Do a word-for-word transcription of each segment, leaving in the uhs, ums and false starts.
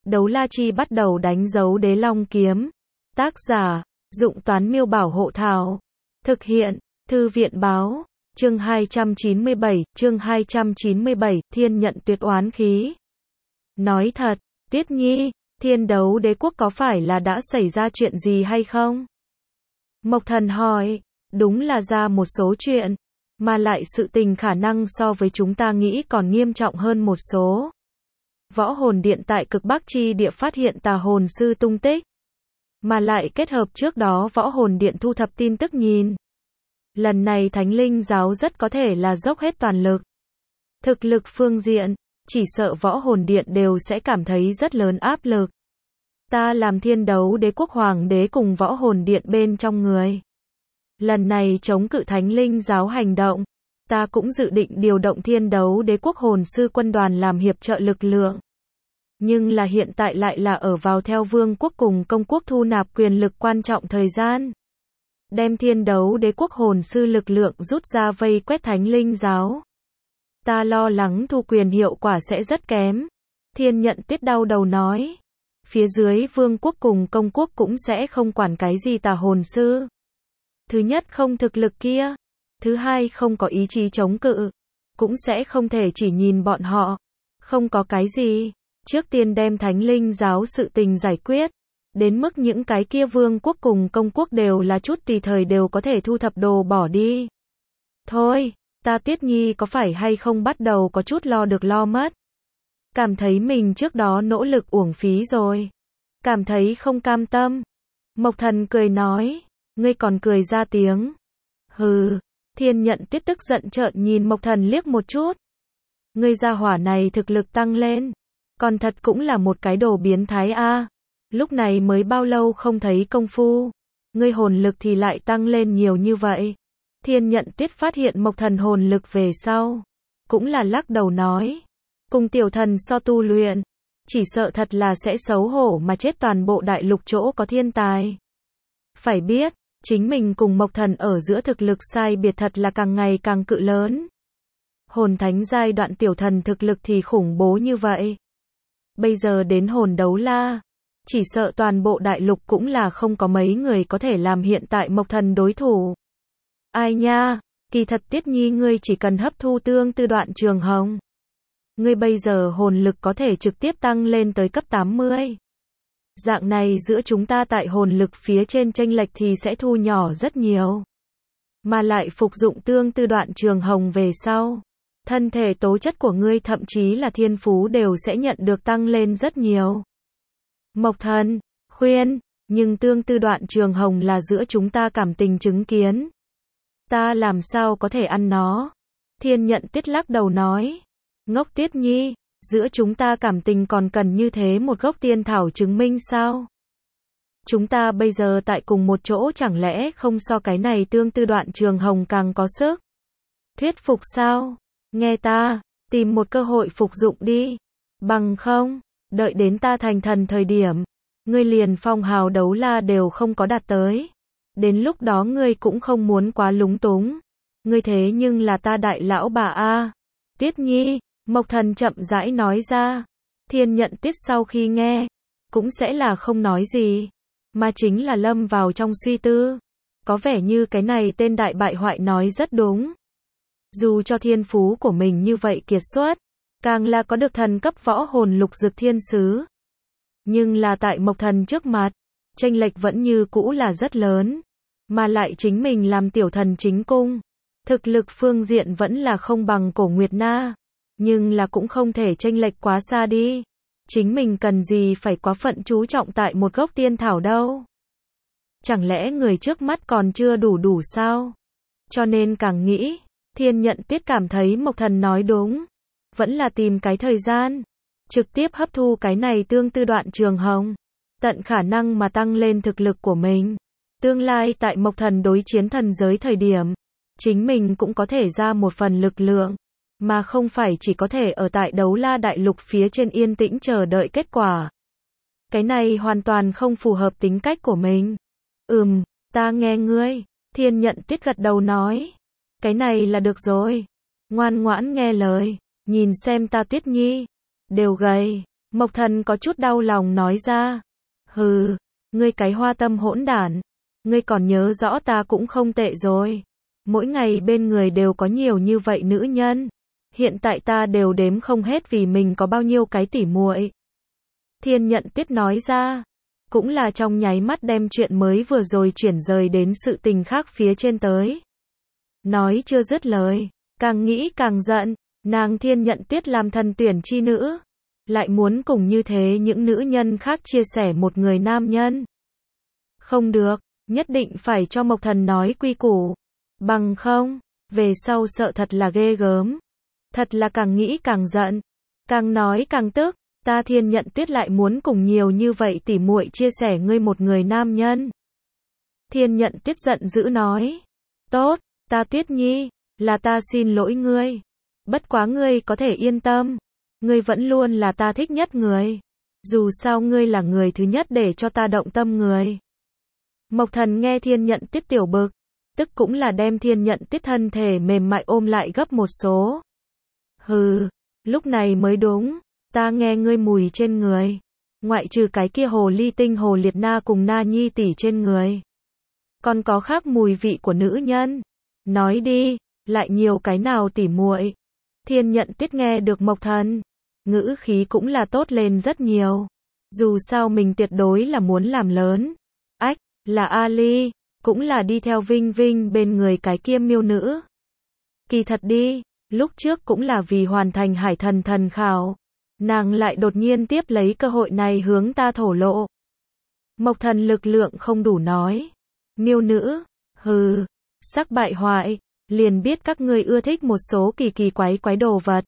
Đấu la chi bắt đầu đánh dấu đế long kiếm. Tác giả, Dụng Toán Miêu Bảo Hộ Thảo. Thực hiện, Thư viện Báo. Chương hai trăm chín mươi bảy, chương hai trăm chín mươi bảy, Thiên nhận tuyệt oán khí. Nói thật, Tiết Nhi, Thiên đấu đế quốc có phải là đã xảy ra chuyện gì hay không? Mộc Thần hỏi, đúng là ra một số chuyện, mà lại sự tình khả năng so với chúng ta nghĩ còn nghiêm trọng hơn một số. Võ hồn điện tại cực Bắc chi địa phát hiện tà hồn sư tung tích, mà lại kết hợp trước đó võ hồn điện thu thập tin tức nhìn. Lần này Thánh Linh giáo rất có thể là dốc hết toàn lực. Thực lực phương diện, chỉ sợ võ hồn điện đều sẽ cảm thấy rất lớn áp lực. Ta làm Thiên đấu đế quốc hoàng đế cùng võ hồn điện bên trong người. Lần này chống cự Thánh Linh giáo hành động, ta cũng dự định điều động Thiên đấu đế quốc hồn sư quân đoàn làm hiệp trợ lực lượng. Nhưng là hiện tại lại là ở vào theo vương quốc cùng công quốc thu nạp quyền lực quan trọng thời gian. Đem Thiên đấu đế quốc hồn sư lực lượng rút ra vây quét Thánh Linh giáo. Ta lo lắng thu quyền hiệu quả sẽ rất kém. Thiên nhận Tiết đau đầu nói. Phía dưới vương quốc cùng công quốc cũng sẽ không quản cái gì tà hồn sư. Thứ nhất không thực lực kia. Thứ hai không có ý chí chống cự. Cũng sẽ không thể chỉ nhìn bọn họ. Không có cái gì. Trước tiên đem Thánh Linh giáo sự tình giải quyết. Đến mức những cái kia vương quốc cùng công quốc đều là chút tùy thời đều có thể thu thập đồ bỏ đi. Thôi, ta Tiết Nhi có phải hay không bắt đầu có chút lo được lo mất. Cảm thấy mình trước đó nỗ lực uổng phí rồi. Cảm thấy không cam tâm. Mộc Thần cười nói, ngươi còn cười ra tiếng. Hừ, Thiên nhận Tiết tức giận trợn nhìn Mộc Thần liếc một chút. Ngươi gia hỏa này thực lực tăng lên. Còn thật cũng là một cái đồ biến thái a. À. Lúc này mới bao lâu không thấy công phu. Ngươi hồn lực thì lại tăng lên nhiều như vậy. Thiên nhận Tiết phát hiện Mộc Thần hồn lực về sau. Cũng là lắc đầu nói. Cùng tiểu thần so tu luyện. Chỉ sợ thật là sẽ xấu hổ mà chết toàn bộ đại lục chỗ có thiên tài. Phải biết, chính mình cùng Mộc Thần ở giữa thực lực sai biệt thật là càng ngày càng cự lớn. Hồn thánh giai đoạn tiểu thần thực lực thì khủng bố như vậy. Bây giờ đến hồn đấu la. Chỉ sợ toàn bộ đại lục cũng là không có mấy người có thể làm hiện tại Mộc Thần đối thủ. Ai nha, kỳ thật Tiết Nhi ngươi chỉ cần hấp thu tương tư đoạn trường hồng. Ngươi bây giờ hồn lực có thể trực tiếp tăng lên tới cấp tám mươi. Dạng này giữa chúng ta tại hồn lực phía trên chênh lệch thì sẽ thu nhỏ rất nhiều. Mà lại phục dụng tương tư đoạn trường hồng về sau. Thân thể tố chất của ngươi thậm chí là thiên phú đều sẽ nhận được tăng lên rất nhiều. Mộc Thần, khuyên, nhưng tương tư đoạn trường hồng là giữa chúng ta cảm tình chứng kiến. Ta làm sao có thể ăn nó? Thiên nhận Tiết lắc đầu nói. Ngốc Tiết Nhi, giữa chúng ta cảm tình còn cần như thế một gốc tiên thảo chứng minh sao? Chúng ta bây giờ tại cùng một chỗ chẳng lẽ không so cái này tương tư đoạn trường hồng càng có sức? Thuyết phục sao? Nghe ta, tìm một cơ hội phục dụng đi. Bằng không, đợi đến ta thành thần thời điểm, ngươi liền phong hào đấu la đều không có đạt tới. Đến lúc đó ngươi cũng không muốn quá lúng túng. Ngươi thế nhưng là ta đại lão bà a. Tiết Nhi, Mộc Thần chậm rãi nói ra. Thiên nhận Tiết sau khi nghe, cũng sẽ là không nói gì, mà chính là lâm vào trong suy tư. Có vẻ như cái này tên đại bại hoại nói rất đúng. Dù cho thiên phú của mình như vậy kiệt xuất, càng là có được thần cấp võ hồn lục dực thiên sứ. Nhưng là tại Mộc Thần trước mặt, chênh lệch vẫn như cũ là rất lớn. Mà lại chính mình làm tiểu thần chính cung. Thực lực phương diện vẫn là không bằng Cổ Nguyệt Na. Nhưng là cũng không thể chênh lệch quá xa đi. Chính mình cần gì phải quá phận chú trọng tại một gốc tiên thảo đâu. Chẳng lẽ người trước mắt còn chưa đủ đủ sao? Cho nên càng nghĩ, Thiên nhận Tiết cảm thấy Mộc Thần nói đúng. Vẫn là tìm cái thời gian. Trực tiếp hấp thu cái này tương tư đoạn trường hồng. Tận khả năng mà tăng lên thực lực của mình. Tương lai tại Mộc Thần đối chiến thần giới thời điểm. Chính mình cũng có thể ra một phần lực lượng. Mà không phải chỉ có thể ở tại đấu la đại lục phía trên yên tĩnh chờ đợi kết quả. Cái này hoàn toàn không phù hợp tính cách của mình. Ừm, ta nghe ngươi. Thiên nhận Tiết gật đầu nói. Cái này là được rồi. Ngoan ngoãn nghe lời. Nhìn xem ta Tiết Nhi. Đều gầy. Mộc Thần có chút đau lòng nói ra. Hừ, ngươi cái hoa tâm hỗn đản. Ngươi còn nhớ rõ ta cũng không tệ rồi. Mỗi ngày bên người đều có nhiều như vậy nữ nhân. Hiện tại ta đều đếm không hết vì mình có bao nhiêu cái tỉ muội. Thiên Nhận Tuyết nói ra. Cũng là trong nháy mắt đem chuyện mới vừa rồi chuyển rời đến sự tình khác phía trên tới. Nói chưa dứt lời, càng nghĩ càng giận, nàng Thiên Nhận Tuyết làm thần tuyển chi nữ, lại muốn cùng như thế những nữ nhân khác chia sẻ một người nam nhân. Không được, nhất định phải cho Mộc Thần nói quy củ, bằng không, về sau sợ thật là ghê gớm. Thật là càng nghĩ càng giận, càng nói càng tức, ta Thiên Nhận Tuyết lại muốn cùng nhiều như vậy tỉ muội chia sẻ ngươi một người nam nhân. Thiên Nhận Tuyết giận dữ nói, tốt, ta Tuyết Nhi, là ta xin lỗi ngươi. Bất quá ngươi có thể yên tâm, ngươi vẫn luôn là ta thích nhất người. Dù sao ngươi là người thứ nhất để cho ta động tâm người. Mộc Thần nghe Thiên Nhận Tuyết tiểu bực, tức cũng là đem Thiên Nhận Tuyết thân thể mềm mại ôm lại gấp một số. Hừ, lúc này mới đúng, ta nghe ngươi mùi trên người. Ngoại trừ cái kia hồ ly tinh hồ liệt na cùng na nhi tỷ trên người. Còn có khác mùi vị của nữ nhân. Nói đi, lại nhiều cái nào tỉ muội. Thiên Nhận Tuyết nghe được Mộc Thần, ngữ khí cũng là tốt lên rất nhiều. Dù sao mình tuyệt đối là muốn làm lớn. Ách, là Ali, cũng là đi theo Vinh Vinh bên người cái kia miêu nữ. Kỳ thật đi, lúc trước cũng là vì hoàn thành hải thần thần khảo. Nàng lại đột nhiên tiếp lấy cơ hội này hướng ta thổ lộ. Mộc Thần lực lượng không đủ nói. Miêu nữ, hừ, sắc bại hoại, liền biết các ngươi ưa thích một số kỳ kỳ quái quái đồ vật.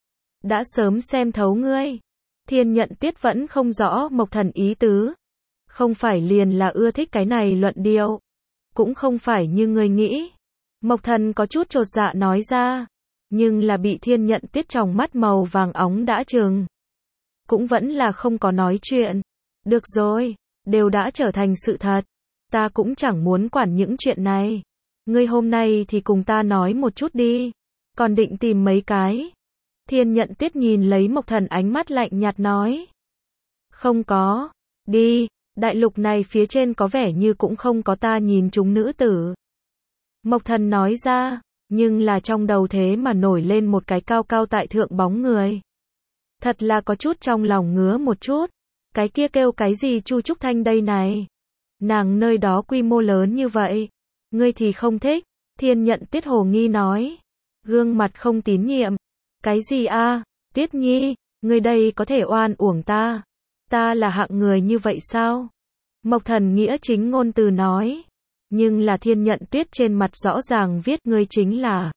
Đã sớm xem thấu ngươi. Thiên Nhận Tuyết vẫn không rõ Mộc Thần ý tứ. Không phải liền là ưa thích cái này luận điệu. Cũng không phải như ngươi nghĩ. Mộc Thần có chút chột dạ nói ra. Nhưng là bị Thiên Nhận Tuyết trong mắt màu vàng óng đã trừng. Cũng vẫn là không có nói chuyện. Được rồi, đều đã trở thành sự thật. Ta cũng chẳng muốn quản những chuyện này. Ngươi hôm nay thì cùng ta nói một chút đi. Còn định tìm mấy cái. Thiên Nhận Tuyết nhìn lấy Mộc Thần ánh mắt lạnh nhạt nói. Không có. Đi, đại lục này phía trên có vẻ như cũng không có ta nhìn chúng nữ tử. Mộc Thần nói ra, nhưng là trong đầu thế mà nổi lên một cái cao cao tại thượng bóng người. Thật là có chút trong lòng ngứa một chút. Cái kia kêu cái gì Chu Trúc Thanh đây này. Nàng nơi đó quy mô lớn như vậy. Ngươi thì không thích. Thiên Nhận Tuyết hồ nghi nói. Gương mặt không tín nhiệm. Cái gì a? À? Tuyết Nhi, ngươi đây có thể oan uổng ta. Ta là hạng người như vậy sao? Mộc Thần nghĩa chính ngôn từ nói. Nhưng là Thiên Nhận Tuyết trên mặt rõ ràng viết ngươi chính là.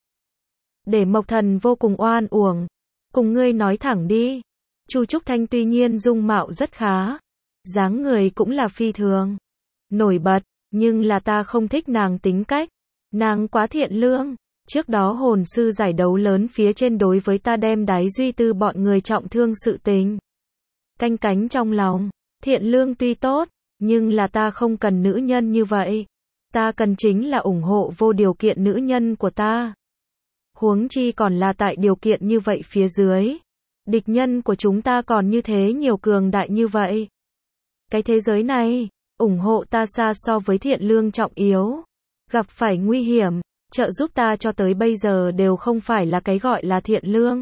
Để Mộc Thần vô cùng oan uổng. Cùng ngươi nói thẳng đi. Chu Trúc Thanh tuy nhiên dung mạo rất khá. Dáng người cũng là phi thường. Nổi bật. Nhưng là ta không thích nàng tính cách. Nàng quá thiện lương. Trước đó hồn sư giải đấu lớn phía trên đối với ta đem đái duy tư bọn người trọng thương sự tình. Canh cánh trong lòng. Thiện lương tuy tốt. Nhưng là ta không cần nữ nhân như vậy. Ta cần chính là ủng hộ vô điều kiện nữ nhân của ta. Huống chi còn là tại điều kiện như vậy phía dưới. Địch nhân của chúng ta còn như thế nhiều cường đại như vậy. Cái thế giới này, ủng hộ ta xa so với thiện lương trọng yếu. Gặp phải nguy hiểm, trợ giúp ta cho tới bây giờ đều không phải là cái gọi là thiện lương.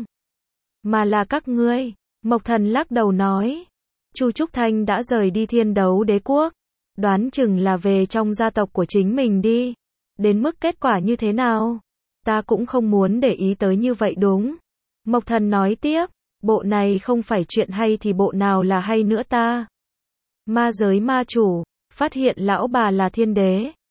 Mà là các ngươi. Mộc Thần lắc đầu nói. Chu Trúc Thanh đã rời đi Thiên Đấu Đế Quốc. Đoán chừng là về trong gia tộc của chính mình đi. Đến mức kết quả như thế nào? Ta cũng không muốn để ý tới như vậy đúng. Mộc Thần nói tiếp. Bộ này không phải chuyện hay thì bộ nào là hay nữa ta. Ma giới ma chủ, phát hiện lão bà là thiên đế.